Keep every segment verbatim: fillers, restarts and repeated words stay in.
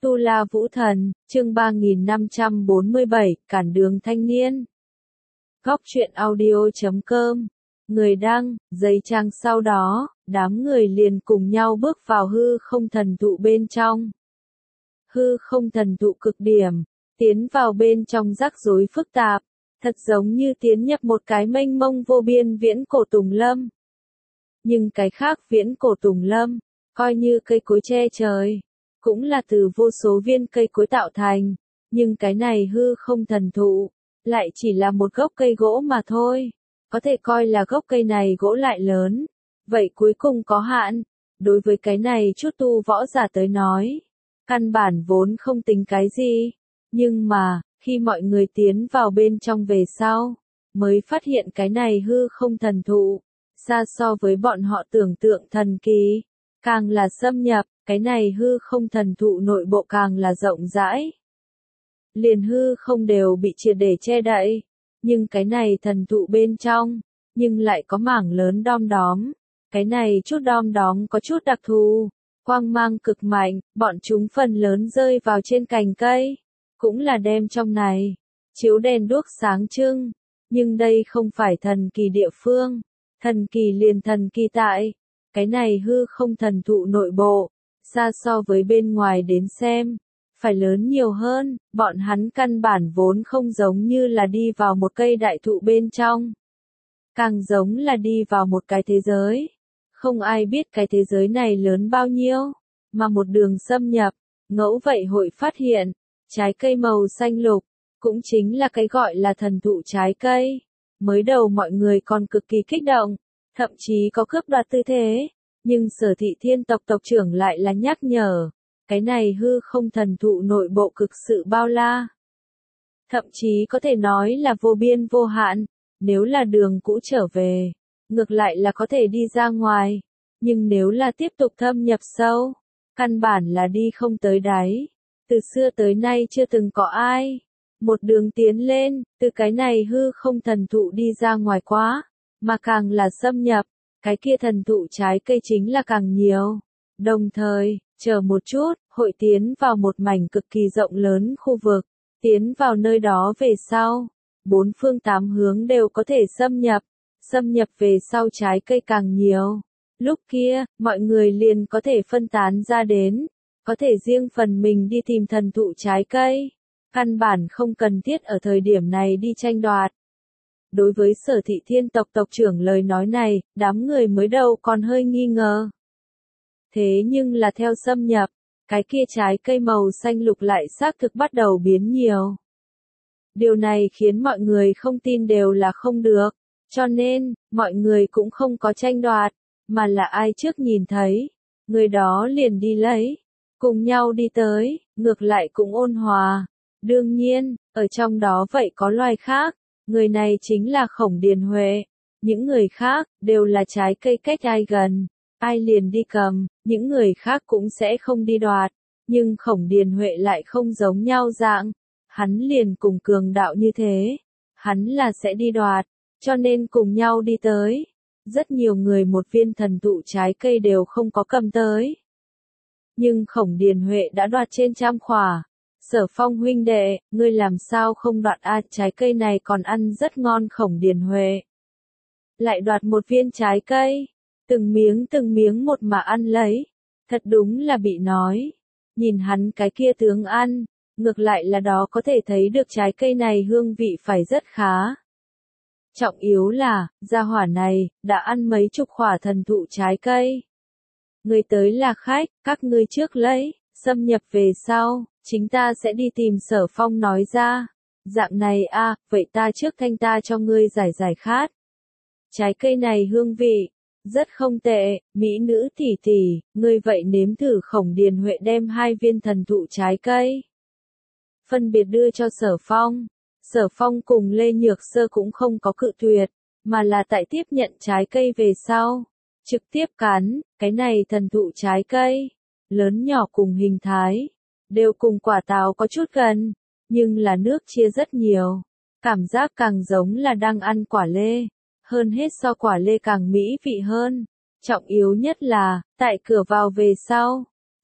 Tu La Vũ Thần, chương ba nghìn năm trăm bốn mươi bảy, Cản đường thanh niên. Góc truyện audio chấm com. Người đăng, giấy trang sau đó, đám người liền cùng nhau bước vào hư không thần thụ bên trong. Hư không thần thụ cực điểm, tiến vào bên trong rắc rối phức tạp, thật giống như tiến nhập một cái mênh mông vô biên viễn cổ tùng lâm. Nhưng cái khác viễn cổ tùng lâm, coi như cây cối che trời, cũng là từ vô số viên cây cối tạo thành, nhưng cái này hư không thần thụ, lại chỉ là một gốc cây gỗ mà thôi, có thể coi là gốc cây này gỗ lại lớn, vậy cuối cùng có hạn, đối với cái này chút tu võ giả tới nói, căn bản vốn không tính cái gì, nhưng mà, khi mọi người tiến vào bên trong về sau, mới phát hiện cái này hư không thần thụ, xa so với bọn họ tưởng tượng thần kỳ, càng là xâm nhập, cái này hư không thần thụ nội bộ càng là rộng rãi. Liền hư không đều bị triệt để che đậy, nhưng cái này thần thụ bên trong, nhưng lại có mảng lớn đom đóm, cái này chút đom đóm có chút đặc thù, quang mang cực mạnh, bọn chúng phần lớn rơi vào trên cành cây, cũng là đem trong này, chiếu đèn đuốc sáng trưng, nhưng đây không phải thần kỳ địa phương, thần kỳ liền thần kỳ tại, cái này hư không thần thụ nội bộ, xa so với bên ngoài đến xem, phải lớn nhiều hơn, bọn hắn căn bản vốn không giống như là đi vào một cây đại thụ bên trong. Càng giống là đi vào một cái thế giới. Không ai biết cái thế giới này lớn bao nhiêu, mà một đường xâm nhập, ngẫu vậy hội phát hiện, trái cây màu xanh lục, cũng chính là cái gọi là thần thụ trái cây. Mới đầu mọi người còn cực kỳ kích động, thậm chí có cướp đoạt tư thế. Nhưng Sở Thị Thiên tộc tộc trưởng lại là nhắc nhở, cái này hư không thần thụ nội bộ cực sự bao la. Thậm chí có thể nói là vô biên vô hạn, nếu là đường cũ trở về, ngược lại là có thể đi ra ngoài, nhưng nếu là tiếp tục thâm nhập sâu, căn bản là đi không tới đáy. Từ xưa tới nay chưa từng có ai, một đường tiến lên, từ cái này hư không thần thụ đi ra ngoài quá, mà càng là xâm nhập. Cái kia thần thụ trái cây chính là càng nhiều. Đồng thời, chờ một chút, hội tiến vào một mảnh cực kỳ rộng lớn khu vực. Tiến vào nơi đó về sau, bốn phương tám hướng đều có thể xâm nhập. Xâm nhập về sau trái cây càng nhiều. Lúc kia, mọi người liền có thể phân tán ra đến. Có thể riêng phần mình đi tìm thần thụ trái cây. Căn bản không cần thiết ở thời điểm này đi tranh đoạt. Đối với Sở Thị Thiên tộc tộc trưởng lời nói này, đám người mới đầu còn hơi nghi ngờ. Thế nhưng là theo xâm nhập, cái kia trái cây màu xanh lục lại xác thực bắt đầu biến nhiều. Điều này khiến mọi người không tin đều là không được, cho nên, mọi người cũng không có tranh đoạt, mà là ai trước nhìn thấy, người đó liền đi lấy, cùng nhau đi tới, ngược lại cũng ôn hòa. Đương nhiên, ở trong đó vậy có loài khác. Người này chính là Khổng Điền Huệ, những người khác, đều là trái cây cách ai gần, ai liền đi cầm, những người khác cũng sẽ không đi đoạt, nhưng Khổng Điền Huệ lại không giống nhau dạng, hắn liền cùng cường đạo như thế, hắn là sẽ đi đoạt, cho nên cùng nhau đi tới, rất nhiều người một viên thần thụ trái cây đều không có cầm tới. Nhưng Khổng Điền Huệ đã đoạt trên trăm khỏa. Sở Phong huynh đệ, ngươi làm sao không đoạt a, trái cây này còn ăn rất ngon. Khổng Điền Huệ lại đoạt một viên trái cây, từng miếng từng miếng một mà ăn lấy, thật đúng là bị nói. Nhìn hắn cái kia tướng ăn, ngược lại là đó có thể thấy được trái cây này hương vị phải rất khá. Trọng yếu là, gia hỏa này, đã ăn mấy chục khỏa thần thụ trái cây. Người tới là khách, các ngươi trước lấy, xâm nhập về sau. Chính ta sẽ đi tìm Sở Phong nói ra. Dạng này a, à, vậy ta trước thanh ta cho ngươi giải giải khát. Trái cây này hương vị, rất không tệ, mỹ nữ tỷ tỷ, ngươi vậy nếm thử. Khổng Điền Huệ đem hai viên thần thụ trái cây. Phân biệt đưa cho Sở Phong. Sở Phong cùng Lê Nhược Sơ cũng không có cự tuyệt, mà là tại tiếp nhận trái cây về sau. Trực tiếp cắn, cái này thần thụ trái cây, lớn nhỏ cùng hình thái. Đều cùng quả táo có chút gần, nhưng là nước chia rất nhiều. Cảm giác càng giống là đang ăn quả lê, hơn hết so quả lê càng mỹ vị hơn. Trọng yếu nhất là, tại cửa vào về sau,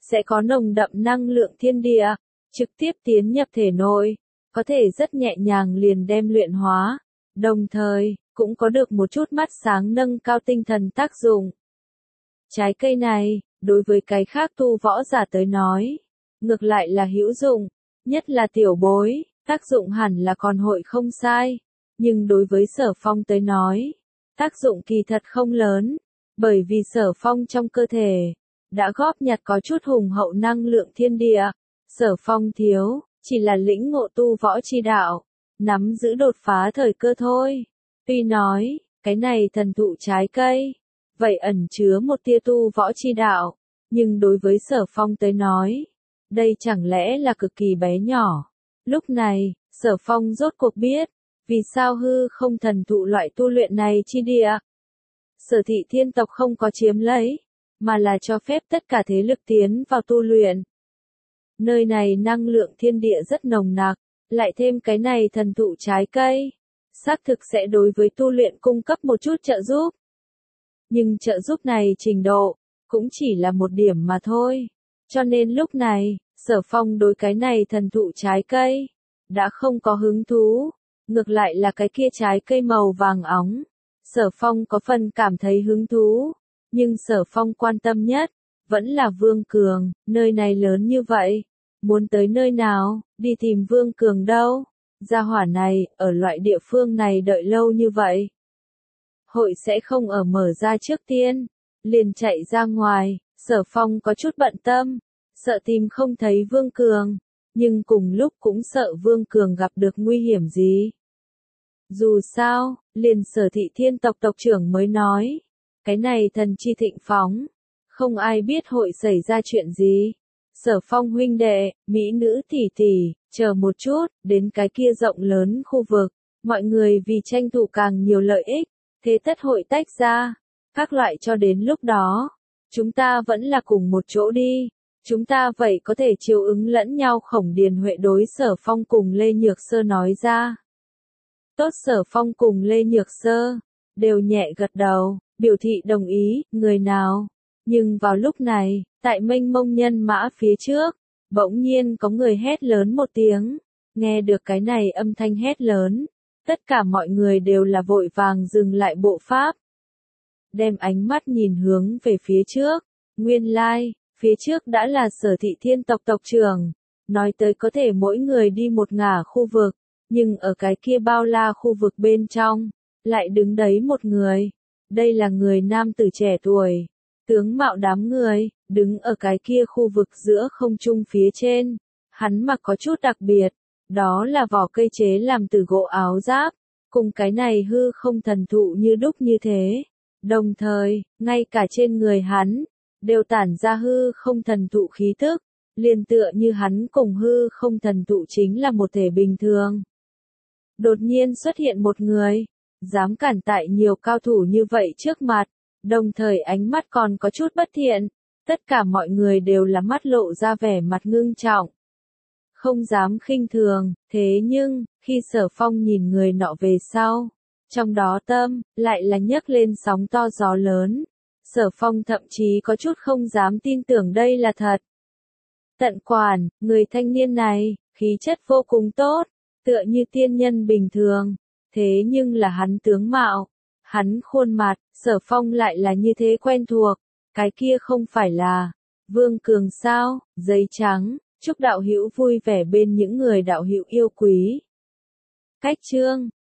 sẽ có nồng đậm năng lượng thiên địa, trực tiếp tiến nhập thể nội, có thể rất nhẹ nhàng liền đem luyện hóa, đồng thời, cũng có được một chút mắt sáng nâng cao tinh thần tác dụng. Trái cây này, đối với cái khác tu võ giả tới nói, ngược lại là hữu dụng, nhất là tiểu bối, tác dụng hẳn là còn hội không sai, nhưng đối với Sở Phong tới nói, tác dụng kỳ thật không lớn, bởi vì Sở Phong trong cơ thể, đã góp nhặt có chút hùng hậu năng lượng thiên địa, Sở Phong thiếu, chỉ là lĩnh ngộ tu võ chi đạo, nắm giữ đột phá thời cơ thôi. Tuy nói, cái này thần thụ trái cây, vậy ẩn chứa một tia tu võ chi đạo, nhưng đối với Sở Phong tới nói, đây chẳng lẽ là cực kỳ bé nhỏ. Lúc này, Sở Phong rốt cuộc biết, vì sao hư không thần thụ loại tu luyện này chi địa. Sở Thị Thiên tộc không có chiếm lấy, mà là cho phép tất cả thế lực tiến vào tu luyện. Nơi này năng lượng thiên địa rất nồng nặc, lại thêm cái này thần thụ trái cây, xác thực sẽ đối với tu luyện cung cấp một chút trợ giúp. Nhưng trợ giúp này trình độ, cũng chỉ là một điểm mà thôi. Cho nên lúc này, Sở Phong đối cái này thần thụ trái cây, đã không có hứng thú, ngược lại là cái kia trái cây màu vàng óng. Sở Phong có phần cảm thấy hứng thú, nhưng Sở Phong quan tâm nhất, vẫn là Vương Cường, nơi này lớn như vậy, muốn tới nơi nào, đi tìm Vương Cường đâu, gia hỏa này, ở loại địa phương này đợi lâu như vậy. Hội sẽ không ở mở ra trước tiên, liền chạy ra ngoài, Sở Phong có chút bận tâm, sợ tìm không thấy Vương Cường, nhưng cùng lúc cũng sợ Vương Cường gặp được nguy hiểm gì. Dù sao, liền Sở Thị Thiên tộc tộc trưởng mới nói, cái này thần chi thịnh phóng, không ai biết hội xảy ra chuyện gì. Sở Phong huynh đệ, mỹ nữ tỷ tỷ, chờ một chút, đến cái kia rộng lớn khu vực, mọi người vì tranh thủ càng nhiều lợi ích, thế tất hội tách ra, các loại cho đến lúc đó, chúng ta vẫn là cùng một chỗ đi, chúng ta vậy có thể chiều ứng lẫn nhau. Khổng Điền Huệ đối Sở Phong cùng Lê Nhược Sơ nói ra. Tốt, Sở Phong cùng Lê Nhược Sơ, đều nhẹ gật đầu, biểu thị đồng ý, người nào. Nhưng vào lúc này, tại mênh mông nhân mã phía trước, bỗng nhiên có người hét lớn một tiếng, nghe được cái này âm thanh hét lớn, tất cả mọi người đều là vội vàng dừng lại bộ pháp. Đem ánh mắt nhìn hướng về phía trước, nguyên lai, like, phía trước đã là Sở Thị Thiên tộc tộc trưởng, nói tới có thể mỗi người đi một ngả khu vực, nhưng ở cái kia bao la khu vực bên trong, lại đứng đấy một người, đây là người nam tử trẻ tuổi, tướng mạo đám người, đứng ở cái kia khu vực giữa không trung phía trên, hắn mặc có chút đặc biệt, đó là vỏ cây chế làm từ gỗ áo giáp, cùng cái này hư không thần thụ như đúc như thế, đồng thời, ngay cả trên người hắn, đều tản ra hư không thần thụ khí tức, liền tựa như hắn cùng hư không thần thụ chính là một thể bình thường. Đột nhiên xuất hiện một người, dám cản tại nhiều cao thủ như vậy trước mặt, đồng thời ánh mắt còn có chút bất thiện, tất cả mọi người đều là mắt lộ ra vẻ mặt ngưng trọng. Không dám khinh thường, thế nhưng, khi Sở Phong nhìn người nọ về sau, trong đó tâm, lại là nhấc lên sóng to gió lớn. Sở Phong thậm chí có chút không dám tin tưởng đây là thật. Tận quản, người thanh niên này, khí chất vô cùng tốt, tựa như tiên nhân bình thường, thế nhưng là hắn tướng mạo, hắn khuôn mặt, Sở Phong lại là như thế quen thuộc, cái kia không phải là Vương Cường sao? Giấy trắng, chúc đạo hữu vui vẻ bên những người đạo hữu yêu quý. Cách chương